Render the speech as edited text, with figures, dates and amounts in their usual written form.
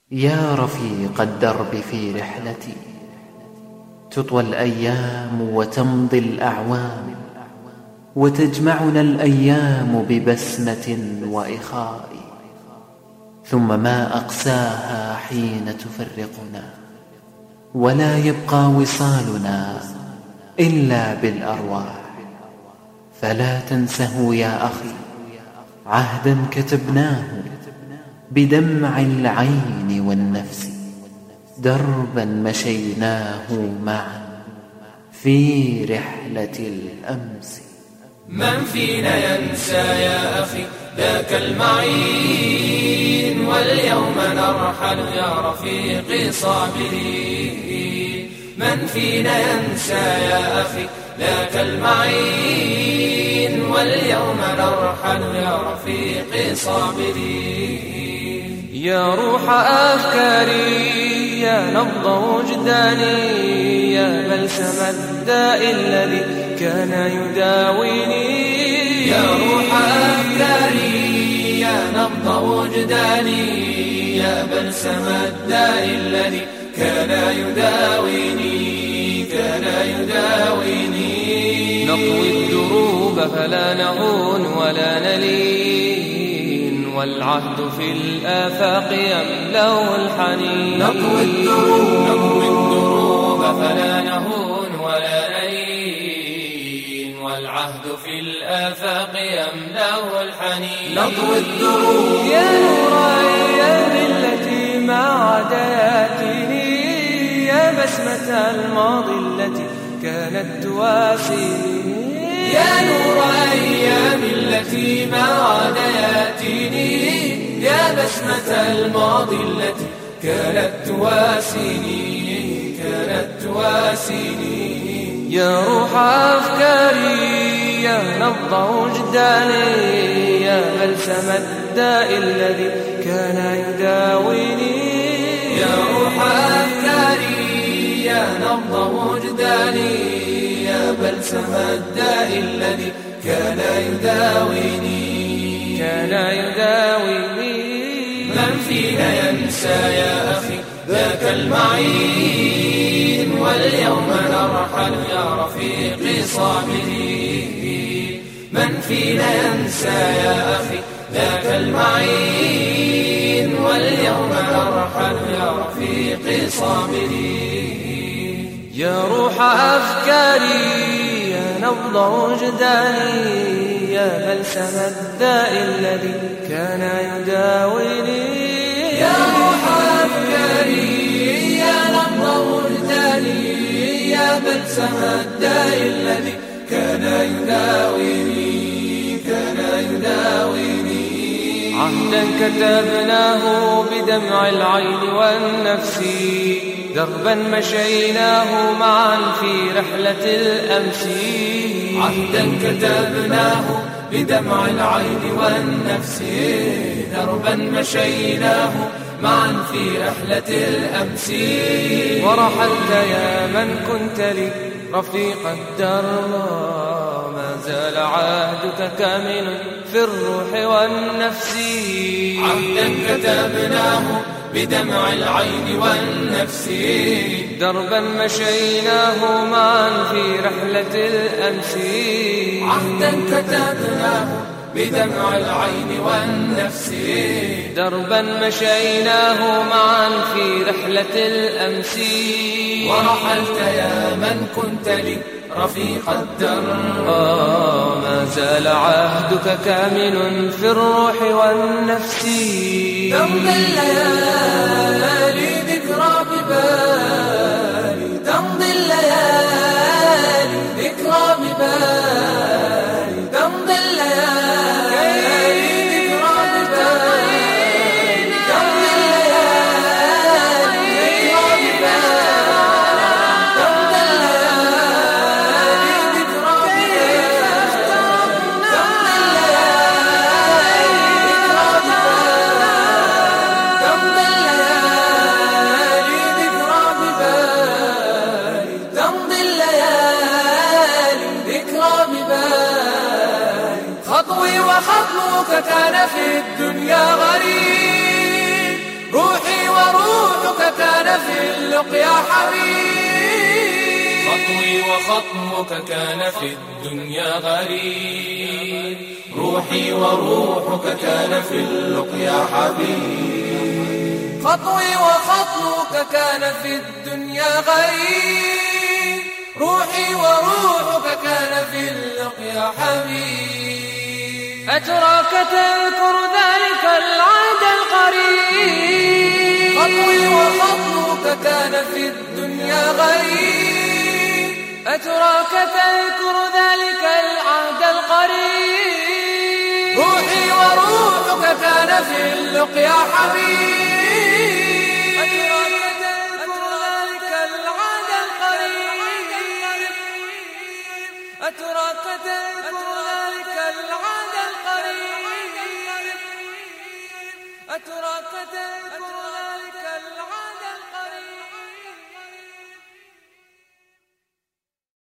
يا رفيق الدرب في رحلتي، تطوى الأيام وتمضي الأعوام، وتجمعنا الأيام ببسمة وإخاء، ثم ما أقساها حين تفرقنا، ولا يبقى وصالنا إلا بالأرواح. فلا تنسه يا أخي عهدا كتبناه بدمع العين والنفس، دربا مشيناه معا في رحلة الأمس. من فينا ينسى يا أخي ذاك المعين، واليوم نرحل يا رفيقي صابرين. من فينا ينسى يا أخي ذاك المعين، واليوم نرحل يا رفيقي صابرين. يا روح أفكاري، يا نبض وجداني، يا بلسم الداء الذي كان يداويني. يا روح أفكاري، يا نبض وجداني، يا بلسم الداء الذي كان يداويني، كان يداويني. نطوي الدروب فلا نهون ولا نلين، والعهد في الآفاق يملأ الحنين. نطوي الدروب فلا نهون ولا نلين، والعهد في الآفاق يملأ الحنين. نطوي الدروب يا نور أيام التي ما عاد يأتيني، يا بسمة الماضي التي كانت تواسيني. يا نور أيام التي ما عاد يأتيني، يا بسمة الماضي التي كانت تواسيني، كانت تواسيني. يا روح أفكاري، يا نبض وجداني، يا بلسم الداء الذي كان يداويني. يا روح أفكاري، يا نبض وجداني، يا بلسم الداء الذي كان يداويني، كان يداويني. من فينا ينسى يا أخي ذاك المعين، واليوم نرحل يا رفيقي صابرين. من فينا ينسى يا أخي ذاك المعين، واليوم نرحل يا رفيقي صابرين. يا روح أفكاري، يا نبض وجداني، يا بلسم الداء الذي كان يداويني. يا روح أفكاري، يا نبض وجداني، يا بلسم الداء الذي كان يداويني، كان يداويني. عهدا كتبناه بدمع العين والنفس، دربا مشيناه معا في رحلة الأمس. عهدا كتبناه بدمع العين والنفس، دربا مشيناه معا في رحلة الأمس. ورحلت يا من كنت لي رفيق الدرب، ما زال عهدك كامن في الروح والنفس. عهدا كتبناه بدمع العين والنفس، دربا مشيناه معا في رحلة الأمس. عهدا كتبناه بدمع العين والنفس، دربا مشيناه معا في رحلة الأمس. ورحلت يا من كنت لي رفيق الدرب، ما زال عهدك كامن في الروح والنفس. تمضي الليالي ذكرى ببالي، تمضي الليالي ذكرى ببالي، تمضي الليالي ذكرى ببالي، تمضي الليالي ذكرى ببالي، تمضي الليالي ذكرى ببالي، تمضي الليالي ذكرى في اللقيا حبيب. خطوي وخطوك كان في الدنيا غريب، روحي وروحك كان في اللقيا حبيب. خطوي وخطوك كان في الدنيا غريب، روحي وروحك كان في اللقيا حبيب. أتراك تذكر ذلك العهد القريب. خطوي وخطوك كان في الدنيا غريب، أتراك تذكر ذلك العهد القريب. روحي وروحك كان في اللقيا حبيب. أتراك تذكر ذلك العهد القريب. أتراك تذكر